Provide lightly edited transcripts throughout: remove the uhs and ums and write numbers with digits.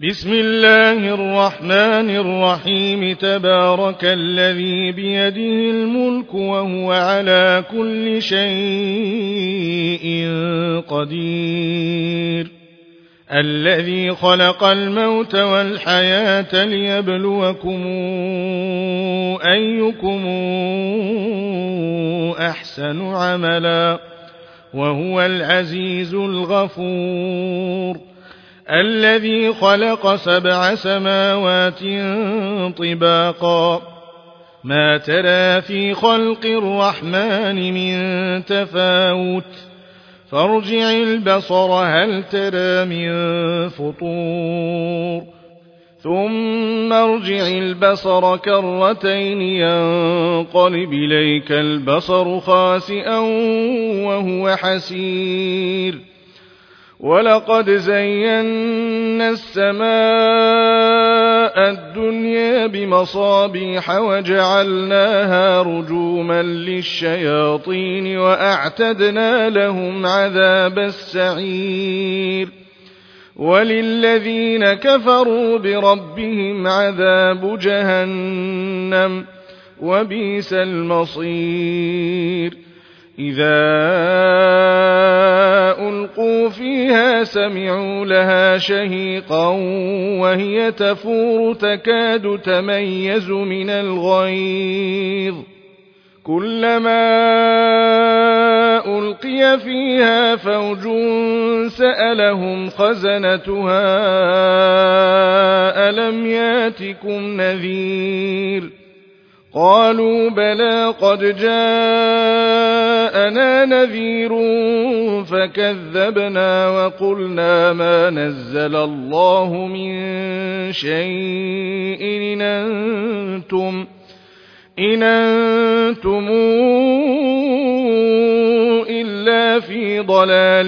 بسم الله الرحمن الرحيم. تبارك الذي بيده الملك وهو على كل شيء قدير. الذي خلق الموت والحياة ليبلوكم أيكم أحسن عملا وهو العزيز الغفور. الذي خلق 7 سماوات طباقا ما ترى في خلق الرحمن من تفاوت فارجع البصر هل ترى من فطور ثم ارجع البصر كرتين ينقلب إليك البصر خاسئا وهو حسير. ولقد زينا السماء الدنيا بمصابيح وجعلناها رجوما للشياطين وأعتدنا لهم عذاب السعير. وللذين كفروا بربهم عذاب جهنم وبئس المصير. إذا ألقوا فيها سمعوا لها شهيقا وهي تفور تكاد تميز من الغيظ. كلما ألقي فيها فوج سألهم خزنتها ألم ياتكم نذير قالوا بلى قد جاءنا نذير فكذبنا وقلنا ما نزل الله من شيء إن أنتم إلا في ضلال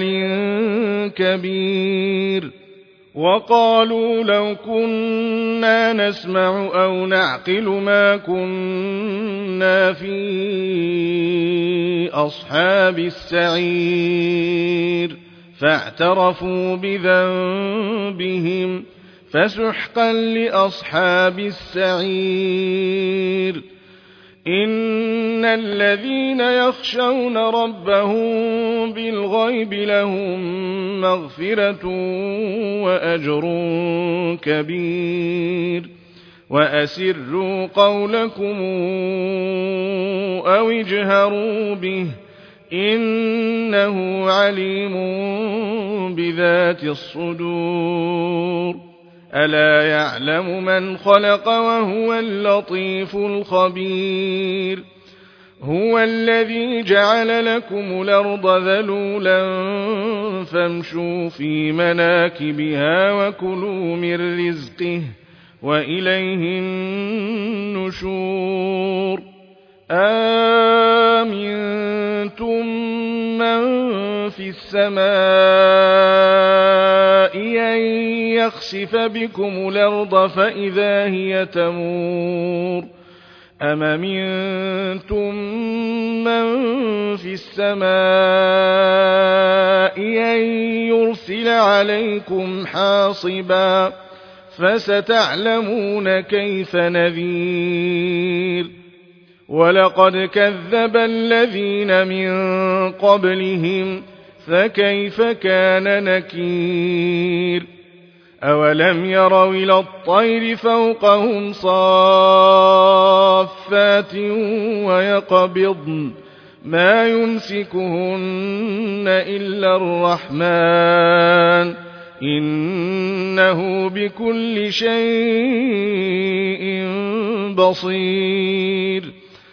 كبير. وقالوا لو كنا نسمع أو نعقل ما كنا في أصحاب السعير فاعترفوا بذنبهم فسحقا لأصحاب السعير. إن الذين يخشون ربهم بالغيب لهم مغفرة وأجر كبير. وأسروا قولكم أو اجهروا به إنه عليم بذات الصدور. ألا يعلم من خلق وهو اللطيف الخبير. هو الذي جعل لكم الأرض ذلولا فامشوا في مناكبها وكلوا من رزقه وإليه النشور. أأمنتم من في السماء أن يخسف بكم الأرض فإذا هي تمور أم أمنتم من في السماء أن يرسل عليكم حاصبا فستعلمون كيف نذير. ولقد كذب الذين من قبلهم فكيف كان نكير. أولم يروا إلى الطير فوقهم صافات ويقبضن ما يمسكهن إلا الرحمن إنه بكل شيء بصير.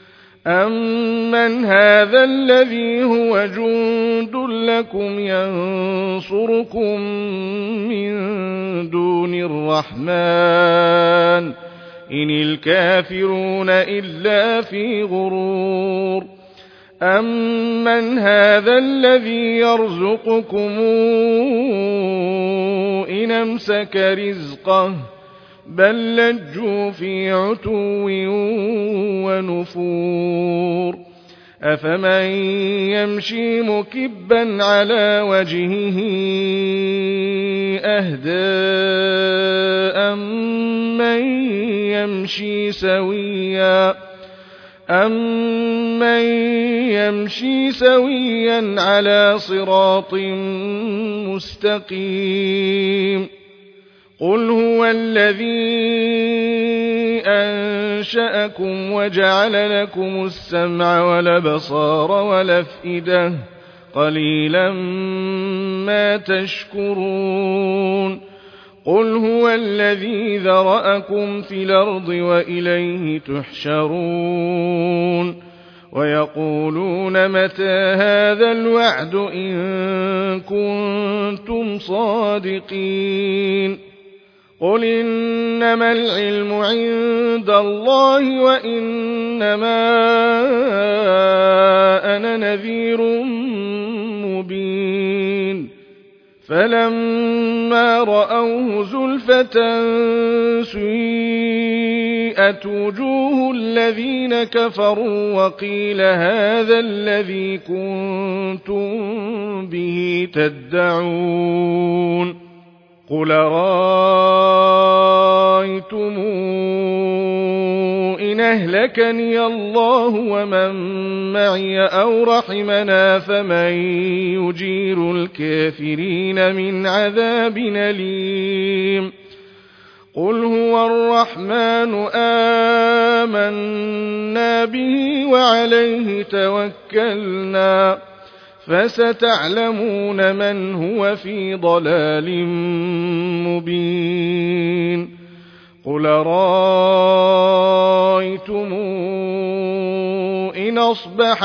أمن هذا الذي هو جند لكم ينصركم من دون الرحمن إن الكافرون إلا في غرور. أمن هذا الذي يرزقكم إن أمسك رزقه بل لجوا في عتو ونفور. أفمن يمشي مكبا على وجهه أهدى يمشي سويا على صراط مستقيم قل هو الذي أنشأكم وجعل لكم السمع والأبصار والأفئدة قليلا ما تشكرون قل هو الذي ذرأكم في الأرض وإليه تحشرون ويقولون متى هذا الوعد إن كنتم صادقين قل إنما العلم عند الله وإنما أنا نذير مبين فلما رأوه زلفة سيئت وجوه الذين كفروا وقيل هذا الذي كنتم به تدعون قل رأيتم إن أهلكني الله ومن معي أو رحمنا فمن يجير الكافرين من عذاب أليم قل هو الرحمن آمنا به وعليه توكلنا فستعلمون من هو في ضلال مبين قل رأيتم إن أصبح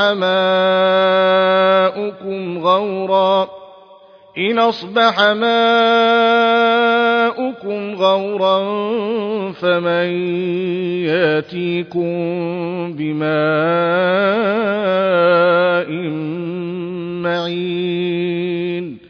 ماؤكم غورا فمن ياتيكم بماء معين